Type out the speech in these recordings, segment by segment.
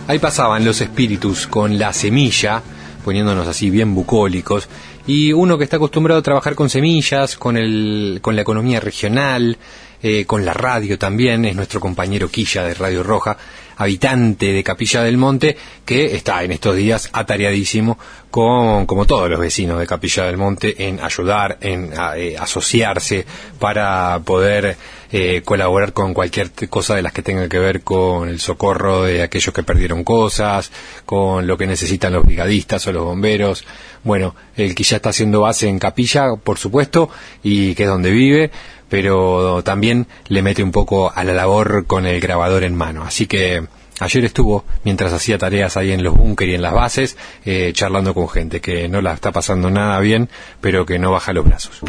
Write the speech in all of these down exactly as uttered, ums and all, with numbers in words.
Ahí pasaban Los Espíritus con La Semilla, poniéndonos así bien bucólicos, y uno que está acostumbrado a trabajar con semillas, con el, con la economía regional, eh, con la radio también, es nuestro compañero Quilla de Radio Roja, habitante de Capilla del Monte, que está en estos días atareadísimo con, como todos los vecinos de Capilla del Monte, en ayudar, en a, eh, asociarse para poder eh, colaborar con cualquier cosa de las que tenga que ver con el socorro de aquellos que perdieron cosas, con lo que necesitan los brigadistas o los bomberos. Bueno, el que ya está haciendo base en Capilla, por supuesto, y que es donde vive, pero también le mete un poco a la labor con el grabador en mano. Así que ayer estuvo, mientras hacía tareas ahí en los búnkeres y en las bases, eh, charlando con gente que no la está pasando nada bien, pero que no baja los brazos.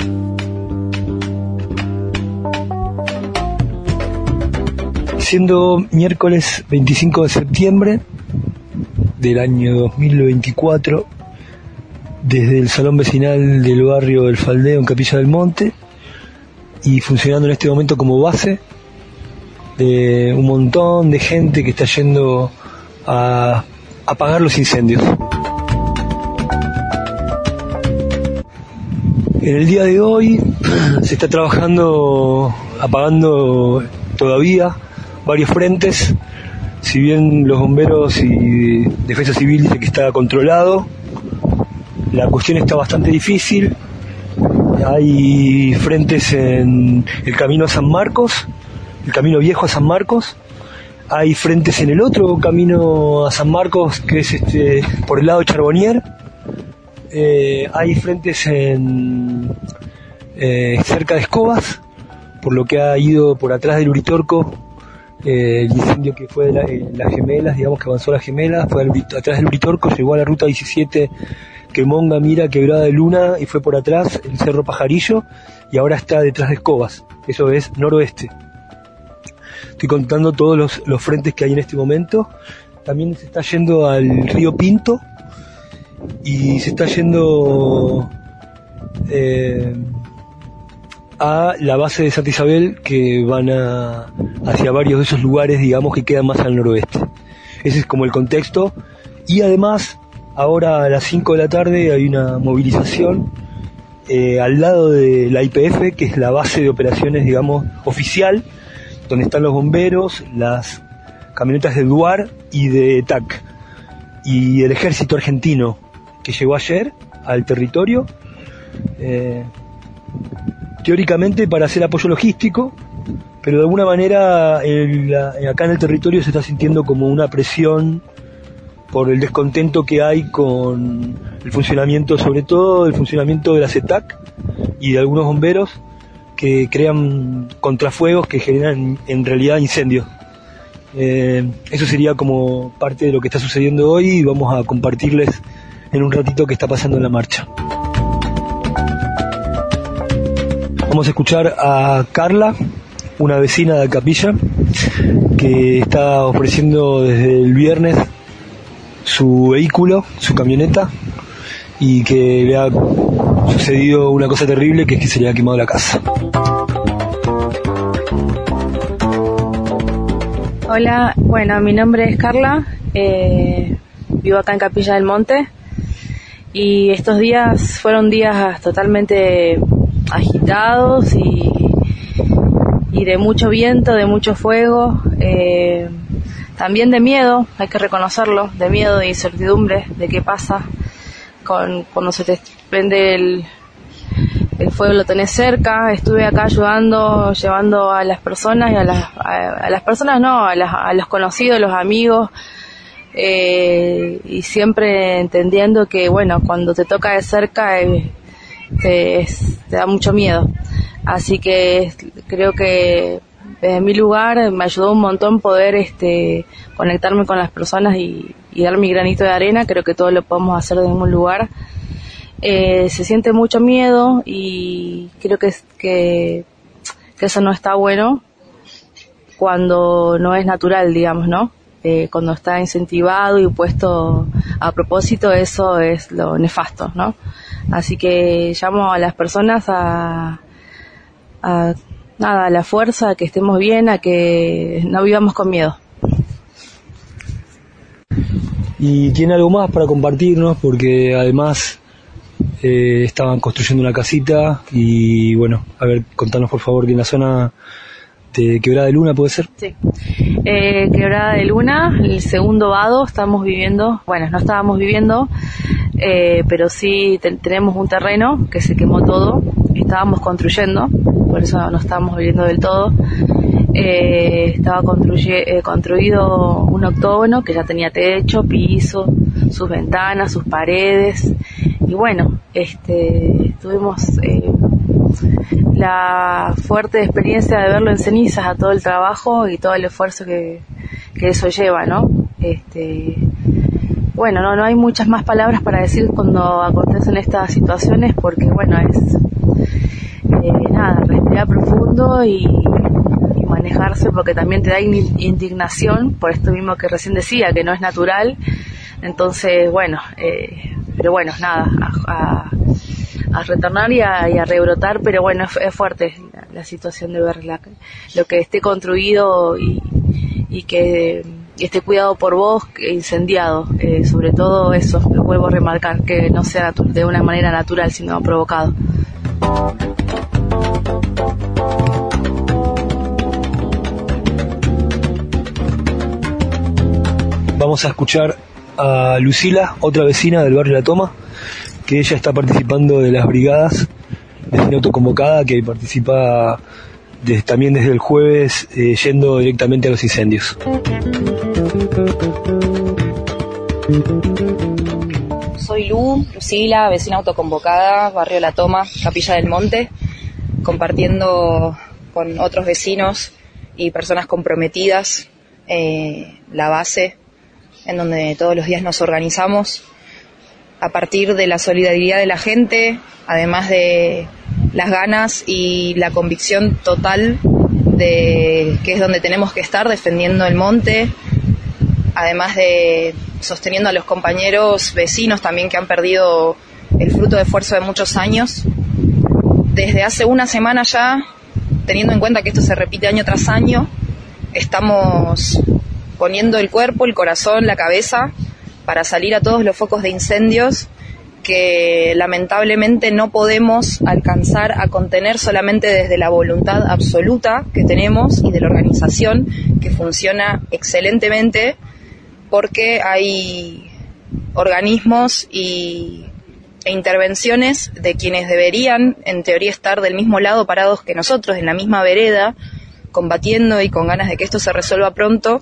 Siendo miércoles veinticinco de septiembre del año dos mil veinticuatro, desde el salón vecinal del barrio del Faldeo en Capilla del Monte, y funcionando en este momento como base de un montón de gente que está yendo a apagar los incendios. En el día de hoy se está trabajando, apagando todavía varios frentes. Si bien los bomberos y Defensa Civil dicen que está controlado, la cuestión está bastante difícil. Hay frentes en el camino a San Marcos, el camino viejo a San Marcos. Hay frentes en el otro camino a San Marcos, que es este por el lado de Charbonnier. Eh, hay frentes en eh, cerca de Escobas, por lo que ha ido por atrás del Uritorco, eh, el incendio que fue de la, eh, las Gemelas, digamos que avanzó las Gemelas, fue al, atrás del Uritorco, llegó a la ruta diecisiete, Quemonga, Mira, Quebrada de Luna, y fue por atrás el Cerro Pajarillo, y ahora está detrás de Escobas. Eso es noroeste. Estoy contando todos los, los frentes que hay en este momento. También se está yendo al río Pinto, y se está yendo eh, a la base de Santa Isabel, que van a, hacia varios de esos lugares, digamos, que quedan más al noroeste. Ese es como el contexto. Y además, ahora a las cinco de la tarde hay una movilización eh, al lado de la I P F, que es la base de operaciones, digamos, oficial, donde están los bomberos, las camionetas de Duar y de T A C, y el ejército argentino, que llegó ayer al territorio, eh, teóricamente para hacer apoyo logístico, pero de alguna manera el, acá en el territorio se está sintiendo como una presión por el descontento que hay con el funcionamiento, sobre todo el funcionamiento de la C E T A C y de algunos bomberos que crean contrafuegos que generan en realidad incendios. Eh, eso sería como parte de lo que está sucediendo hoy, y vamos a compartirles en un ratito qué está pasando en la marcha. Vamos a escuchar a Carla, una vecina de Capilla, que está ofreciendo desde el viernes su vehículo, su camioneta, y que le ha sucedido una cosa terrible, que es que se le ha quemado la casa. Hola, bueno, mi nombre es Carla, eh, vivo acá en Capilla del Monte, y estos días fueron días totalmente agitados y, y de mucho viento, de mucho fuego, eh, también de miedo, hay que reconocerlo, de miedo e incertidumbre de qué pasa con, cuando se te prende el, el fuego, lo tenés cerca. Estuve acá ayudando, llevando a las personas, y a las, a, a las personas no, a, las, a los conocidos, los amigos, eh, y siempre entendiendo que, bueno, cuando te toca de cerca eh, te, es, te da mucho miedo. Así que creo que desde mi lugar me ayudó un montón poder este conectarme con las personas y, y dar mi granito de arena. Creo que todo lo podemos hacer desde un lugar. Eh, se siente mucho miedo, y creo que, que, que eso no está bueno cuando no es natural, digamos, ¿no? Eh, cuando está incentivado y puesto a propósito, eso es lo nefasto, ¿no? Así que llamo a las personas a, a nada, a la fuerza, a que estemos bien, a que no vivamos con miedo. y tiene algo más para compartirnos porque además eh, estaban construyendo una casita y bueno, a ver, contanos por favor que en la zona de Quebrada de Luna, ¿puede ser? Sí, eh, Quebrada de Luna, el segundo vado, estamos viviendo, bueno, no estábamos viviendo, eh, pero sí te, tenemos un terreno que se quemó todo, estábamos construyendo, por eso no estábamos viviendo del todo. Eh, estaba construye, eh, construido un octógono que ya tenía techo, piso, sus ventanas, sus paredes, y bueno, este, tuvimos eh, la fuerte experiencia de verlo en cenizas a todo el trabajo y todo el esfuerzo que, que eso lleva, ¿no? Este, bueno, no, no hay muchas más palabras para decir cuando acontecen estas situaciones porque, bueno, es eh, nada, respirar profundo y manejarse porque también te da indignación por esto mismo que recién decía, que no es natural. Entonces, bueno, eh, pero bueno, nada, a, a, a retornar y a, y a rebrotar, pero bueno, es, es fuerte la, la situación de ver la, lo que esté construido y, y que esté cuidado por vos, incendiado, eh, sobre todo eso, lo vuelvo a remarcar, que no sea de una manera natural, sino provocado. Vamos a escuchar a Lucila, otra vecina del barrio La Toma, que ella está participando de las brigadas, vecina autoconvocada, que participa de, también desde el jueves eh, yendo directamente a los incendios. Soy Lu, Lucila, vecina autoconvocada, barrio La Toma, Capilla del Monte, compartiendo con otros vecinos y personas comprometidas eh, la base en donde todos los días nos organizamos a partir de la solidaridad de la gente, además de las ganas y la convicción total de que es donde tenemos que estar, defendiendo el monte, además de sosteniendo a los compañeros vecinos también que han perdido el fruto de esfuerzo de muchos años. Desde hace una semana ya, teniendo en cuenta que esto se repite año tras año, estamos poniendo el cuerpo, el corazón, la cabeza para salir a todos los focos de incendios que lamentablemente no podemos alcanzar a contener solamente desde la voluntad absoluta que tenemos y de la organización que funciona excelentemente, porque hay organismos y, e intervenciones de quienes deberían en teoría estar del mismo lado parados que nosotros, en la misma vereda, combatiendo y con ganas de que esto se resuelva pronto.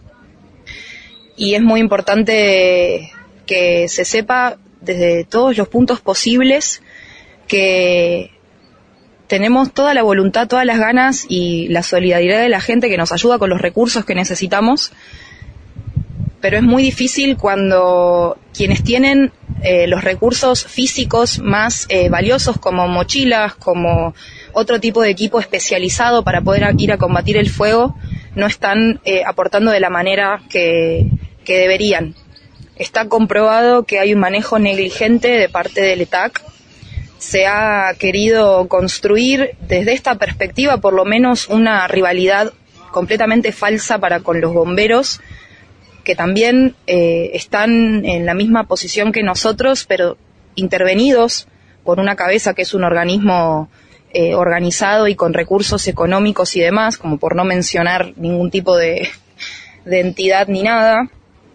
Y es muy importante que se sepa desde todos los puntos posibles que tenemos toda la voluntad, todas las ganas y la solidaridad de la gente que nos ayuda con los recursos que necesitamos, pero es muy difícil cuando quienes tienen eh, los recursos físicos más eh, valiosos, como mochilas, como otro tipo de equipo especializado para poder ir a combatir el fuego, no están eh, aportando de la manera que, que deberían. Está comprobado que hay un manejo negligente de parte del E T A C. Se ha querido construir desde esta perspectiva por lo menos una rivalidad completamente falsa para con los bomberos, que también eh, están en la misma posición que nosotros, pero intervenidos por una cabeza que es un organismo eh, organizado y con recursos económicos y demás, como por no mencionar ningún tipo de, de entidad ni nada.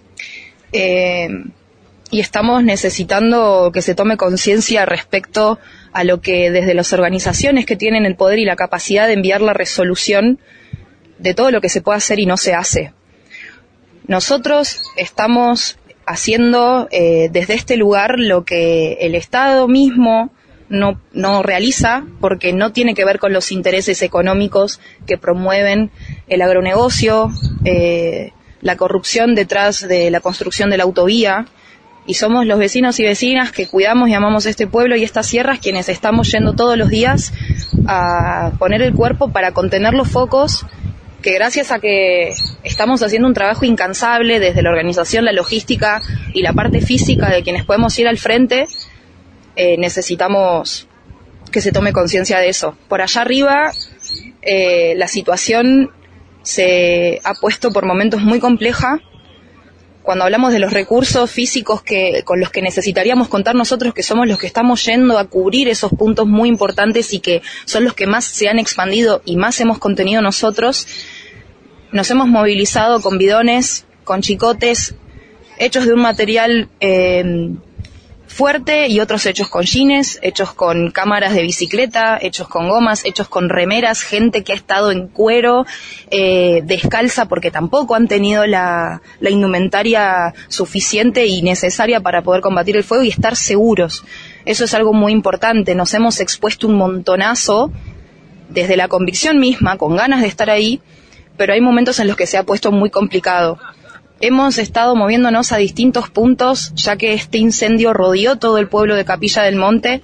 Eh, y estamos necesitando que se tome conciencia respecto a lo que desde las organizaciones que tienen el poder y la capacidad de enviar la resolución de todo lo que se puede hacer y no se hace. Nosotros estamos haciendo eh, desde este lugar lo que el Estado mismo no, no realiza, porque no tiene que ver con los intereses económicos que promueven el agronegocio, eh, la corrupción detrás de la construcción de la autovía, y somos los vecinos y vecinas que cuidamos y amamos este pueblo y estas sierras quienes estamos yendo todos los días a poner el cuerpo para contener los focos, que gracias a que estamos haciendo un trabajo incansable desde la organización, la logística y la parte física de quienes podemos ir al frente, eh, necesitamos que se tome conciencia de eso. Por allá arriba, eh, la situación se ha puesto por momentos muy compleja, cuando hablamos de los recursos físicos que con los que necesitaríamos contar nosotros, que somos los que estamos yendo a cubrir esos puntos muy importantes y que son los que más se han expandido y más hemos contenido nosotros, nos hemos movilizado con bidones, con chicotes, hechos de un material eh, fuerte y otros hechos con jeans, hechos con cámaras de bicicleta, hechos con gomas, hechos con remeras, gente que ha estado en cuero, eh, descalza, porque tampoco han tenido la, la indumentaria suficiente y necesaria para poder combatir el fuego y estar seguros. Eso es algo muy importante. Nos hemos expuesto un montonazo desde la convicción misma, con ganas de estar ahí, pero hay momentos en los que se ha puesto muy complicado. Hemos estado moviéndonos a distintos puntos, ya que este incendio rodeó todo el pueblo de Capilla del Monte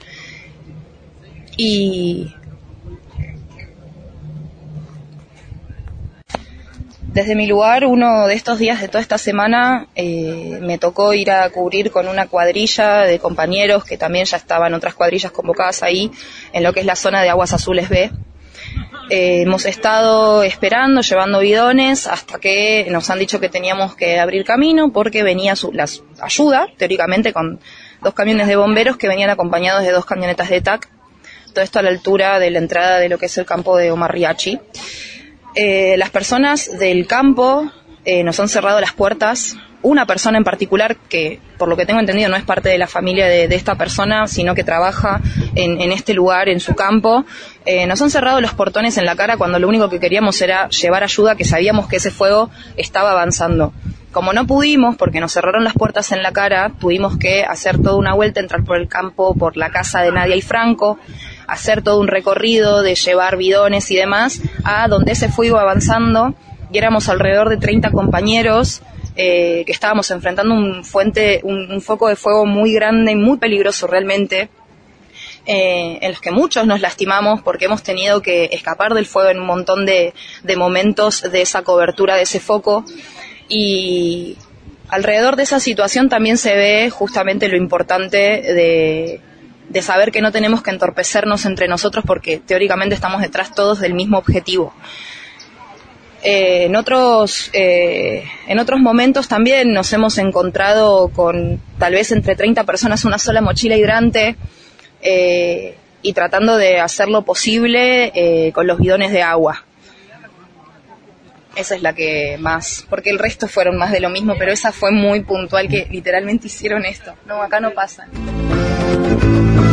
y desde mi lugar, uno de estos días de toda esta semana, eh, me tocó ir a cubrir con una cuadrilla de compañeros que también ya estaban otras cuadrillas convocadas ahí, en lo que es la zona de Aguas Azules B. Eh, hemos estado esperando, llevando bidones, hasta que nos han dicho que teníamos que abrir camino porque venía su, la ayuda, teóricamente, con dos camiones de bomberos que venían acompañados de dos camionetas de T A C. Todo esto a la altura de la entrada de lo que es el campo de Omarriachi. Eh, las personas del campo eh, nos han cerrado las puertas. Una persona en particular, que por lo que tengo entendido no es parte de la familia de, de esta persona, sino que trabaja en, en este lugar, en su campo, eh, nos han cerrado los portones en la cara cuando lo único que queríamos era llevar ayuda, que sabíamos que ese fuego estaba avanzando. Como no pudimos, porque nos cerraron las puertas en la cara, tuvimos que hacer toda una vuelta, entrar por el campo, por la casa de Nadia y Franco, hacer todo un recorrido de llevar bidones y demás, a donde ese fuego iba avanzando, y éramos alrededor de treinta compañeros, Eh, que estábamos enfrentando un fuente, un, un foco de fuego muy grande y muy peligroso realmente, eh, en los que muchos nos lastimamos porque hemos tenido que escapar del fuego en un montón de, de momentos de esa cobertura de ese foco, y alrededor de esa situación también se ve justamente lo importante de, de saber que no tenemos que entorpecernos entre nosotros porque teóricamente estamos detrás todos del mismo objetivo. Eh, en otros eh, en otros momentos también nos hemos encontrado con tal vez entre treinta personas una sola mochila hidrante, eh, y tratando de hacer lo posible eh, con los bidones de agua. Esa es la que más, porque el resto fueron más de lo mismo, pero esa fue muy puntual, que literalmente hicieron esto. No, acá no pasa.